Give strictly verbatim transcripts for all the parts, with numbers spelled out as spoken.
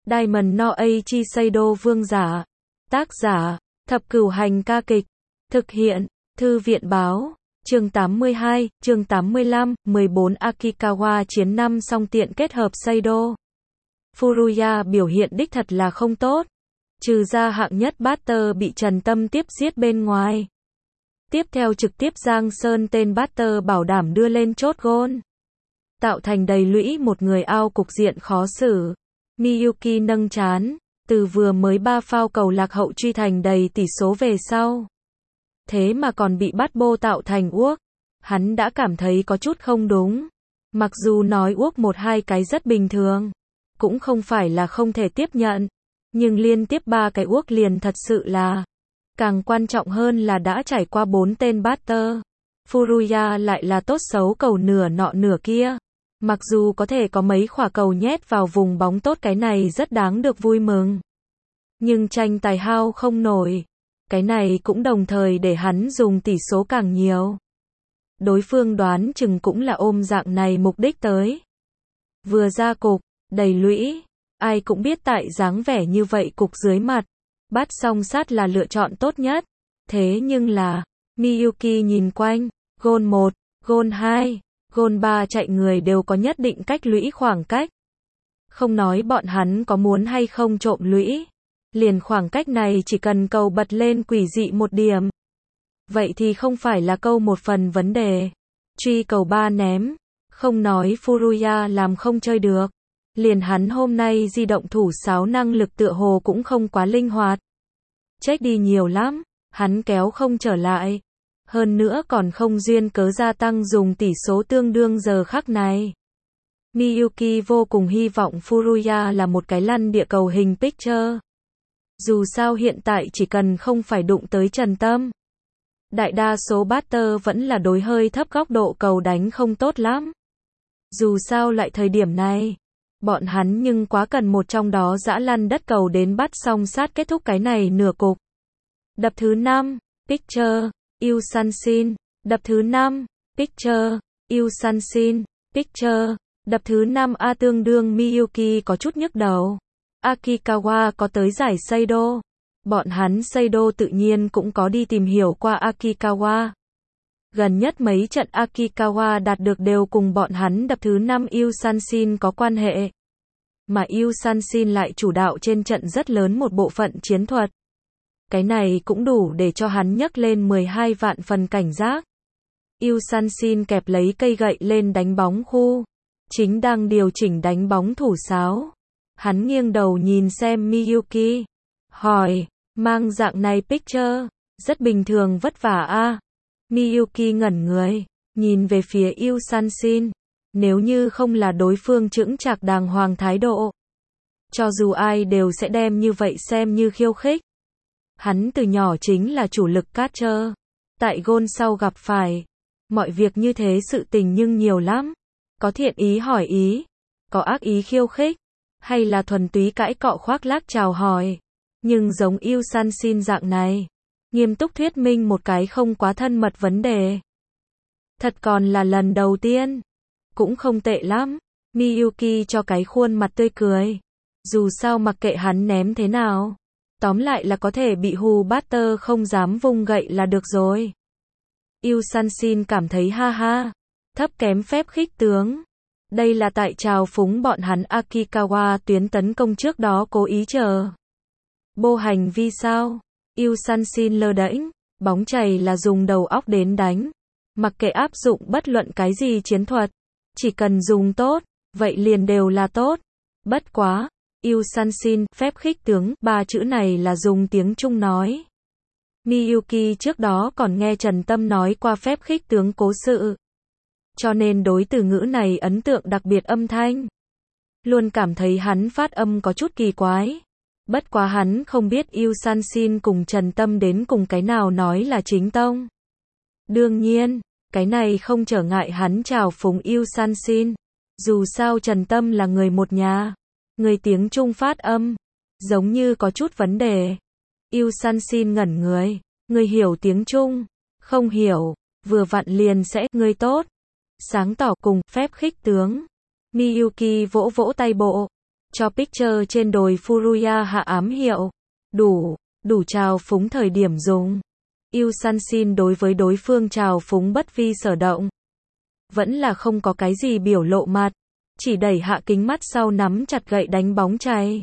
Diamond no Eiichi Seido vương giả. Tác giả, Thập Cửu Hành ca kịch. Thực hiện, Thư viện báo. Chương tám mươi hai, chương tám mươi lăm, mười bốn Akikawa chiến năm song tiện kết hợp Seido. Furuya biểu hiện đích thật là không tốt. Trừ ra hạng nhất Butter bị Trần Tâm tiếp giết bên ngoài. Tiếp theo trực tiếp Giang Sơn tên Butter bảo đảm đưa lên chốt gôn. Tạo thành đầy lũy một người ao cục diện khó xử. Miyuki nâng trán, từ vừa mới ba phao cầu lạc hậu truy thành đầy tỷ số về sau. Thế mà còn bị bắt bô tạo thành uốc. Hắn đã cảm thấy có chút không đúng. Mặc dù nói uốc một hai cái rất bình thường. Cũng không phải là không thể tiếp nhận. Nhưng liên tiếp ba cái uốc liền thật sự là. Càng quan trọng hơn là đã trải qua bốn tên Butter. Furuya lại là tốt xấu cầu nửa nọ nửa kia. Mặc dù có thể có mấy khỏa cầu nhét vào vùng bóng tốt cái này rất đáng được vui mừng. Nhưng tranh tài hao không nổi. Cái này cũng đồng thời để hắn dùng tỷ số càng nhiều. Đối phương đoán chừng cũng là ôm dạng này mục đích tới. Vừa ra cục, đầy lũy. Ai cũng biết tại dáng vẻ như vậy cục dưới mặt. Bắt song sát là lựa chọn tốt nhất. Thế nhưng là, Miyuki nhìn quanh, gôn một, gôn hai, gôn ba chạy người đều có nhất định cách lũy khoảng cách. Không nói bọn hắn có muốn hay không trộm lũy. Liền khoảng cách này chỉ cần cầu bật lên quỷ dị một điểm. Vậy thì không phải là câu một phần vấn đề. Truy cầu ba ném. Không nói Furuya làm không chơi được. Liền hắn hôm nay di động thủ sáo năng lực tựa hồ cũng không quá linh hoạt. Chết đi nhiều lắm. Hắn kéo không trở lại. Hơn nữa còn không duyên cớ gia tăng dùng tỷ số tương đương giờ khắc này. Miyuki vô cùng hy vọng Furuya là một cái lăn địa cầu hình picture. Dù sao hiện tại chỉ cần không phải đụng tới Trần Tâm. Đại đa số Butter vẫn là đối hơi thấp góc độ cầu đánh không tốt lắm. Dù sao lại thời điểm này. Bọn hắn nhưng quá cần một trong đó dã lăn đất cầu đến bắt song sát kết thúc cái này nửa cục. Đập thứ năm, Picture, Yusanshin. Đập thứ năm, Picture, Yusanshin, Picture. Đập thứ năm A tương đương Miyuki có chút nhức đầu. Akikawa có tới giải Seido. Bọn hắn Seido tự nhiên cũng có đi tìm hiểu qua Akikawa. Gần nhất mấy trận Akikawa đạt được đều cùng bọn hắn đập thứ năm Yusanshin có quan hệ. Mà Yusanshin lại chủ đạo trên trận rất lớn một bộ phận chiến thuật. Cái này cũng đủ để cho hắn nhấc lên mười hai vạn phần cảnh giác. Yusanshin kẹp lấy cây gậy lên đánh bóng khu. Chính đang điều chỉnh đánh bóng thủ sáo. Hắn nghiêng đầu nhìn xem Miyuki. Hỏi, mang dạng này picture, rất bình thường vất vả a à? Miyuki ngẩn người, nhìn về phía Yusanshin. Nếu như không là đối phương chững chạc đàng hoàng thái độ. Cho dù ai đều sẽ đem như vậy xem như khiêu khích. Hắn từ nhỏ chính là chủ lực catcher. Tại gôn sau gặp phải. Mọi việc như thế sự tình nhưng nhiều lắm. Có thiện ý hỏi ý. Có ác ý khiêu khích. Hay là thuần túy cãi cọ khoác lác chào hỏi. Nhưng giống Yusanshin dạng này. Nghiêm túc thuyết minh một cái không quá thân mật vấn đề. Thật còn là lần đầu tiên. Cũng không tệ lắm. Miyuki cho cái khuôn mặt tươi cười. Dù sao mặc kệ hắn ném thế nào. Tóm lại là có thể bị hù Butter không dám vung gậy là được rồi. Yusanshin cảm thấy ha ha. Thấp kém phép khích tướng. Đây là tại trào phúng bọn hắn Akikawa tuyến tấn công trước đó cố ý chờ. Bô hành vi sao? Yusanshin lơ đễnh. Bóng chày là dùng đầu óc đến đánh. Mặc kệ áp dụng bất luận cái gì chiến thuật. Chỉ cần dùng tốt. Vậy liền đều là tốt. Bất quá. Yusanshin, phép khích tướng, ba chữ này là dùng tiếng Trung nói. Miyuki trước đó còn nghe Trần Tâm nói qua phép khích tướng cố sự. Cho nên đối từ ngữ này ấn tượng đặc biệt âm thanh. Luôn cảm thấy hắn phát âm có chút kỳ quái. Bất quá hắn không biết Yusanshin cùng Trần Tâm đến cùng cái nào nói là chính tông. Đương nhiên, cái này không trở ngại hắn chào phúng Yusanshin. Dù sao Trần Tâm là người một nhà. Người tiếng Trung phát âm. Giống như có chút vấn đề. Yusanshin ngẩn người. Người hiểu tiếng Trung. Không hiểu. Vừa vặn liền sẽ. Người tốt. Sáng tỏ cùng phép khích tướng. Miyuki vỗ vỗ tay bộ. cho Picture trên đồi Furuya hạ ám hiệu. Đủ, đủ trào phúng thời điểm dùng. Yu Sanshin đối với đối phương trào phúng bất vi sở động. Vẫn là không có cái gì biểu lộ mặt. Chỉ đẩy hạ kính mắt sau nắm chặt gậy đánh bóng chay.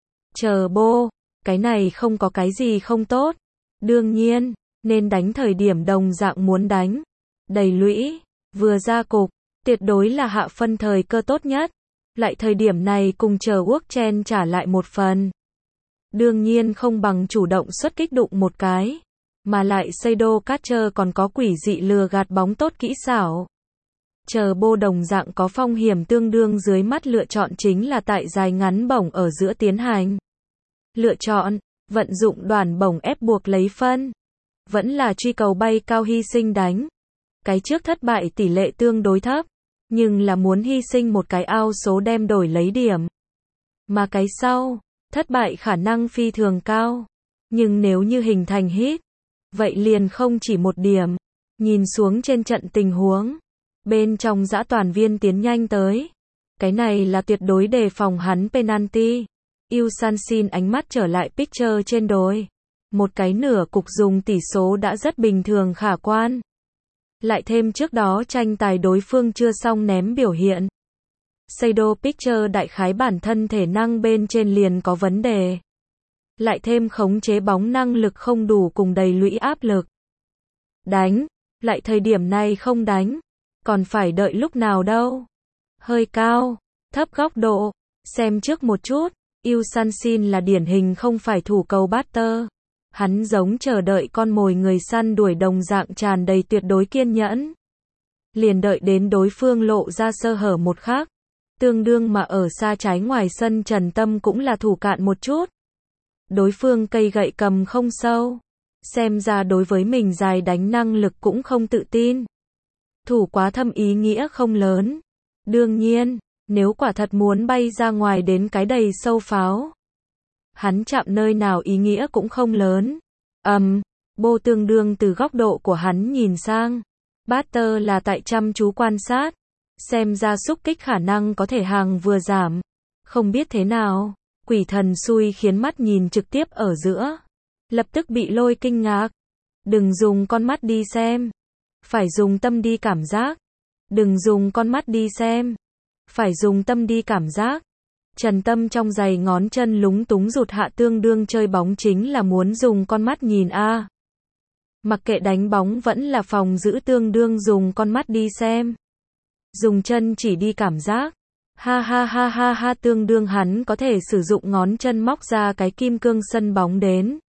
Chờ bô, cái này không có cái gì không tốt. Đương nhiên, nên đánh thời điểm đồng dạng muốn đánh. Đầy lũy, vừa ra cục, tuyệt đối là hạ phân thời cơ tốt nhất. Lại thời điểm này cùng chờ Quốc Chen trả lại một phần. Đương nhiên không bằng chủ động xuất kích đụng một cái. Mà lại Seido Catcher còn có quỷ dị lừa gạt bóng tốt kỹ xảo. Chờ bô đồng dạng có phong hiểm tương đương dưới mắt lựa chọn chính là tại dài ngắn bổng ở giữa tiến hành. Lựa chọn, vận dụng đoàn bổng ép buộc lấy phân. Vẫn là truy cầu bay cao hy sinh đánh. Cái trước thất bại tỷ lệ tương đối thấp. Nhưng là muốn hy sinh một cái ao số đem đổi lấy điểm. Mà cái sau, thất bại khả năng phi thường cao. Nhưng nếu như hình thành hit, vậy liền không chỉ một điểm. Nhìn xuống trên trận tình huống. Bên trong dã toàn viên tiến nhanh tới. Cái này là tuyệt đối đề phòng hắn penalty. Yu Sanshin ánh mắt trở lại Picture trên đồi. Một cái nửa cục dùng tỷ số đã rất bình thường khả quan. Lại thêm trước đó tranh tài đối phương chưa xong ném biểu hiện. Seido Picture đại khái bản thân thể năng bên trên liền có vấn đề. Lại thêm khống chế bóng năng lực không đủ cùng đầy lũy áp lực. Đánh, lại thời điểm này không đánh. Còn phải đợi lúc nào đâu. Hơi cao, thấp góc độ, xem trước một chút. Yu Sanshin là điển hình không phải thủ cầu batter. Hắn giống chờ đợi con mồi người săn đuổi đồng dạng tràn đầy tuyệt đối kiên nhẫn. Liền đợi đến đối phương lộ ra sơ hở một khắc. Tương đương mà ở xa trái ngoài sân Trần Tâm cũng là thủ cạn một chút. Đối phương cây gậy cầm không sâu. Xem ra đối với mình dài đánh năng lực cũng không tự tin. Thủ quá thâm ý nghĩa không lớn. Đương nhiên, nếu quả thật muốn bay ra ngoài đến cái đầy sâu pháo. Hắn chạm nơi nào ý nghĩa cũng không lớn. Ầm, um, bô tương đương từ góc độ của hắn nhìn sang. Batter là tại chăm chú quan sát. Xem ra xúc kích khả năng có thể hàng vừa giảm. Không biết thế nào, quỷ thần xui khiến mắt nhìn trực tiếp ở giữa. Lập tức bị lôi kinh ngạc. Đừng dùng con mắt đi xem. Phải dùng tâm đi cảm giác. Đừng dùng con mắt đi xem. Phải dùng tâm đi cảm giác. Trần Tâm trong giày ngón chân lúng túng rụt hạ tương đương chơi bóng chính là muốn dùng con mắt nhìn a. À. Mặc kệ đánh bóng vẫn là phòng giữ tương đương dùng con mắt đi xem. Dùng chân chỉ đi cảm giác. Ha ha ha ha ha tương đương hắn có thể sử dụng ngón chân móc ra cái kim cương sân bóng đến.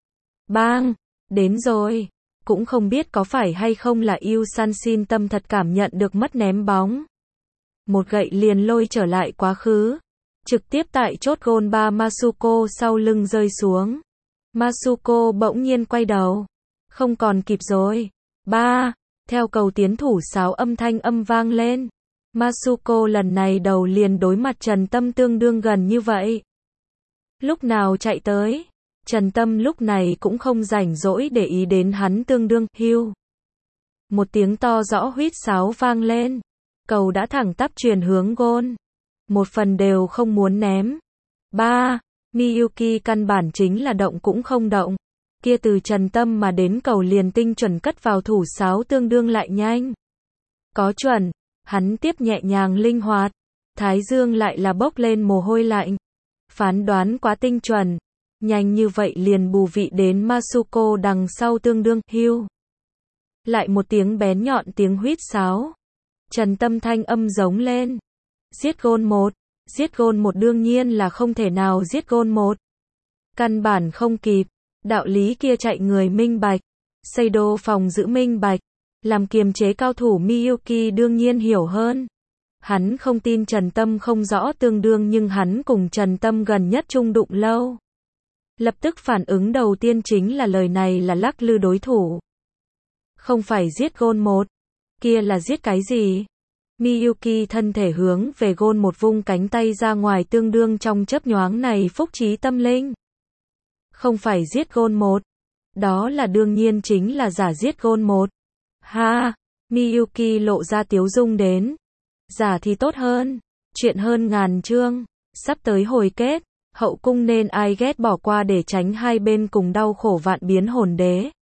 Bang! Đến rồi! Cũng không biết có phải hay không là Yu Sanshin tâm thật cảm nhận được mất ném bóng. Một gậy liền lôi trở lại quá khứ. Trực tiếp tại chốt gôn ba Masuko sau lưng rơi xuống. Masuko bỗng nhiên quay đầu. Không còn kịp rồi. Ba! Theo cầu tiến thủ sáo âm thanh âm vang lên. Masuko lần này đầu liền đối mặt Trần Tâm tương đương gần như vậy. Lúc nào chạy tới? Trần Tâm lúc này cũng không rảnh rỗi để ý đến hắn tương đương hưu. Một tiếng to rõ huýt sáo vang lên. Cầu đã thẳng tắp truyền hướng gôn. Một phần đều không muốn ném. Ba. Miyuki căn bản chính là động cũng không động. Kia từ Trần Tâm mà đến cầu liền tinh chuẩn cất vào thủ sáo tương đương lại nhanh. Có chuẩn. Hắn tiếp nhẹ nhàng linh hoạt. Thái dương lại là bốc lên mồ hôi lạnh. Phán đoán quá tinh chuẩn. Nhanh như vậy liền bù vị đến Masuko đằng sau tương đương hưu. Lại một tiếng bén nhọn tiếng huýt sáo. Trần Tâm thanh âm giống lên. Giết gôn một. Giết gôn một đương nhiên là không thể nào giết gôn một. Căn bản không kịp. Đạo lý kia chạy người minh bạch. Seido phòng giữ minh bạch. Làm kiềm chế cao thủ Miyuki đương nhiên hiểu hơn. Hắn không tin Trần Tâm không rõ tương đương nhưng hắn cùng Trần Tâm gần nhất chung đụng lâu. Lập tức phản ứng đầu tiên chính là lời này là lắc lư đối thủ. Không phải giết gôn một. Kia là giết cái gì? Miyuki thân thể hướng về gôn một vung cánh tay ra ngoài tương đương trong chớp nhoáng này phúc trí tâm linh. Không phải giết gôn một. Đó là đương nhiên chính là giả giết gôn một. Ha! Miyuki lộ ra tiếu dung đến. Giả thì tốt hơn. Chuyện hơn ngàn chương. Sắp tới hồi kết, hậu cung nên ai ghét bỏ qua để tránh hai bên cùng đau khổ vạn biến hồn đế.